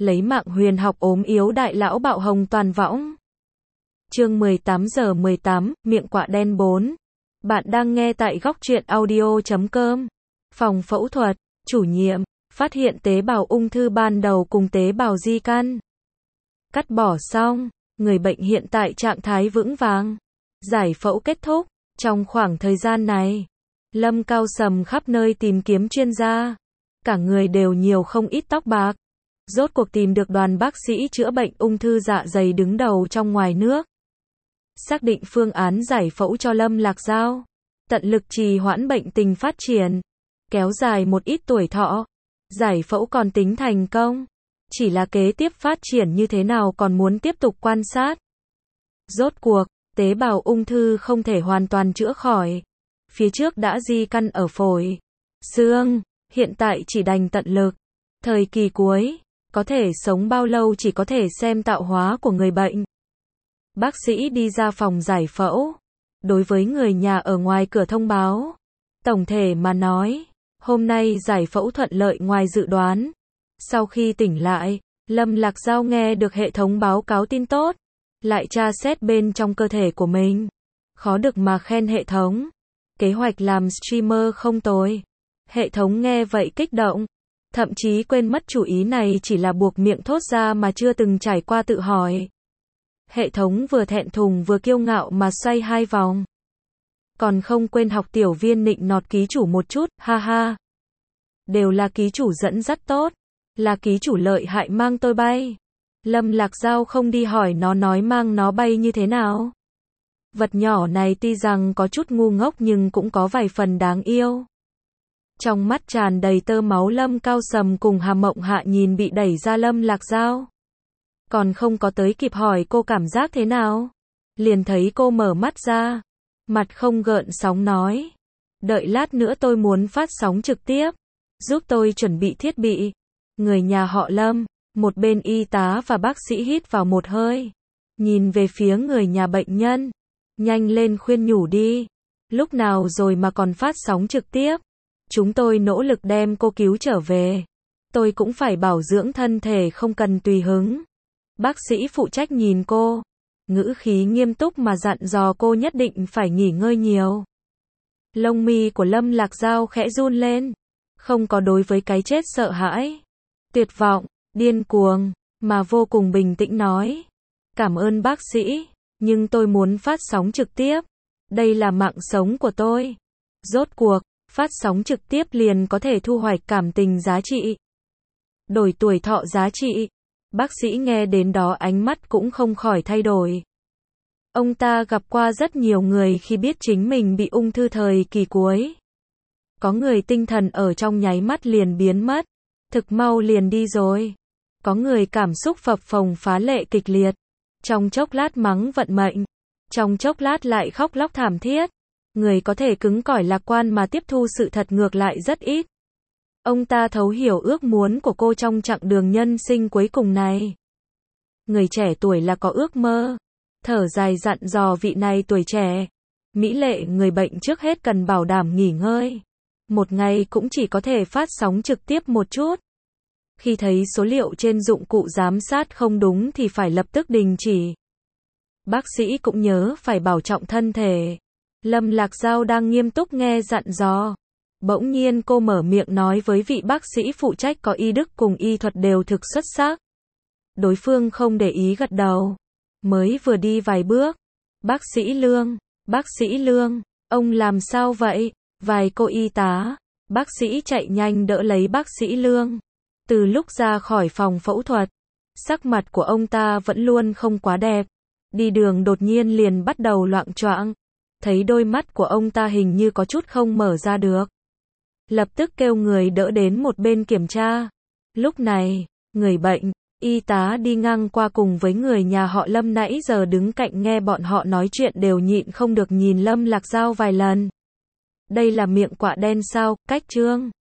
lấy mạng huyền học ốm yếu đại lão bạo hồng toàn võng. Chương 18 giờ 18, miệng quạ đen 4. Bạn đang nghe tại góc truyện audio.com. Phòng phẫu thuật, chủ nhiệm, phát hiện tế bào ung thư ban đầu cùng tế bào di căn. Cắt bỏ xong, người bệnh hiện tại trạng thái vững vàng. Giải phẫu kết thúc, trong khoảng thời gian này, Lâm Cao Sầm khắp nơi tìm kiếm chuyên gia. Cả người đều nhiều không ít tóc bạc. Rốt cuộc tìm được đoàn bác sĩ chữa bệnh ung thư dạ dày đứng đầu trong ngoài nước. Xác định phương án giải phẫu cho Lâm Lạc Giao. Tận lực trì hoãn bệnh tình phát triển. Kéo dài một ít tuổi thọ. Giải phẫu còn tính thành công. Chỉ là kế tiếp phát triển như thế nào còn muốn tiếp tục quan sát. Rốt cuộc, tế bào ung thư không thể hoàn toàn chữa khỏi. Phía trước đã di căn ở phổi, xương, hiện tại chỉ đành tận lực. Thời kỳ cuối, có thể sống bao lâu chỉ có thể xem tạo hóa của người bệnh. Bác sĩ đi ra phòng giải phẫu. Đối với người nhà ở ngoài cửa thông báo. Tổng thể mà nói, hôm nay giải phẫu thuận lợi ngoài dự đoán. Sau khi tỉnh lại, Lâm Lạc Giao nghe được hệ thống báo cáo tin tốt. Lại tra xét bên trong cơ thể của mình. Khó được mà khen hệ thống. Kế hoạch làm streamer không tồi. Hệ thống nghe vậy kích động. Thậm chí quên mất chủ ý này chỉ là buộc miệng thốt ra mà chưa từng trải qua tự hỏi. Hệ thống vừa thẹn thùng vừa kiêu ngạo mà xoay 2 vòng. Còn không quên học tiểu viên nịnh nọt ký chủ một chút, ha ha. Đều là ký chủ dẫn dắt tốt. Là ký chủ lợi hại mang tôi bay. Lâm Lạc Giao không đi hỏi nó nói mang nó bay như thế nào. Vật nhỏ này tuy rằng có chút ngu ngốc nhưng cũng có vài phần đáng yêu. Trong mắt tràn đầy tơ máu Lâm Cao Sầm cùng Hà Mộng Hạ nhìn bị đẩy ra Lâm Lạc Giao. Còn không có tới kịp hỏi cô cảm giác thế nào. Liền thấy cô mở mắt ra. Mặt không gợn sóng nói. Đợi lát nữa tôi muốn phát sóng trực tiếp. Giúp tôi chuẩn bị thiết bị. Người nhà họ Lâm. Một bên y tá và bác sĩ hít vào một hơi. Nhìn về phía người nhà bệnh nhân. Nhanh lên khuyên nhủ đi. Lúc nào rồi mà còn phát sóng trực tiếp. Chúng tôi nỗ lực đem cô cứu trở về. Tôi cũng phải bảo dưỡng thân thể không cần tùy hứng. Bác sĩ phụ trách nhìn cô. Ngữ khí nghiêm túc mà dặn dò cô nhất định phải nghỉ ngơi nhiều. Lông mi của Lâm Lạc Giao khẽ run lên. Không có đối với cái chết sợ hãi. Tuyệt vọng, điên cuồng, mà vô cùng bình tĩnh nói. Cảm ơn bác sĩ, nhưng tôi muốn phát sóng trực tiếp. Đây là mạng sống của tôi. Rốt cuộc, phát sóng trực tiếp liền có thể thu hoạch cảm tình giá trị. Đổi tuổi thọ giá trị. Bác sĩ nghe đến đó ánh mắt cũng không khỏi thay đổi. Ông ta gặp qua rất nhiều người khi biết chính mình bị ung thư thời kỳ cuối. Có người tinh thần ở trong nháy mắt liền biến mất. Thực mau liền đi rồi. Có người cảm xúc phập phồng phá lệ kịch liệt. Trong chốc lát mắng vận mệnh. Trong chốc lát lại khóc lóc thảm thiết. Người có thể cứng cỏi lạc quan mà tiếp thu sự thật ngược lại rất ít. Ông ta thấu hiểu ước muốn của cô trong chặng đường nhân sinh cuối cùng này. Người trẻ tuổi là có ước mơ. Thở dài dặn dò vị này tuổi trẻ. Mỹ lệ người bệnh trước hết cần bảo đảm nghỉ ngơi. Một ngày cũng chỉ có thể phát sóng trực tiếp một chút. Khi thấy số liệu trên dụng cụ giám sát không đúng thì phải lập tức đình chỉ. Bác sĩ cũng nhớ phải bảo trọng thân thể. Lâm Lạc Giao đang nghiêm túc nghe dặn dò. Bỗng nhiên cô mở miệng nói với vị bác sĩ phụ trách có y đức cùng y thuật đều thực xuất sắc. Đối phương không để ý gật đầu. Mới vừa đi vài bước. Bác sĩ Lương, ông làm sao vậy? Vài cô y tá, bác sĩ chạy nhanh đỡ lấy bác sĩ Lương. Từ lúc ra khỏi phòng phẫu thuật, sắc mặt của ông ta vẫn luôn không quá đẹp. Đi đường đột nhiên liền bắt đầu loạng choạng. Thấy đôi mắt của ông ta hình như có chút không mở ra được. Lập tức kêu người đỡ đến một bên kiểm tra. Lúc này, người bệnh, y tá đi ngang qua cùng với người nhà họ Lâm nãy giờ đứng cạnh nghe bọn họ nói chuyện đều nhịn không được nhìn Lâm Lạc Giao vài lần. Đây là miệng quạ đen sao, cách trương.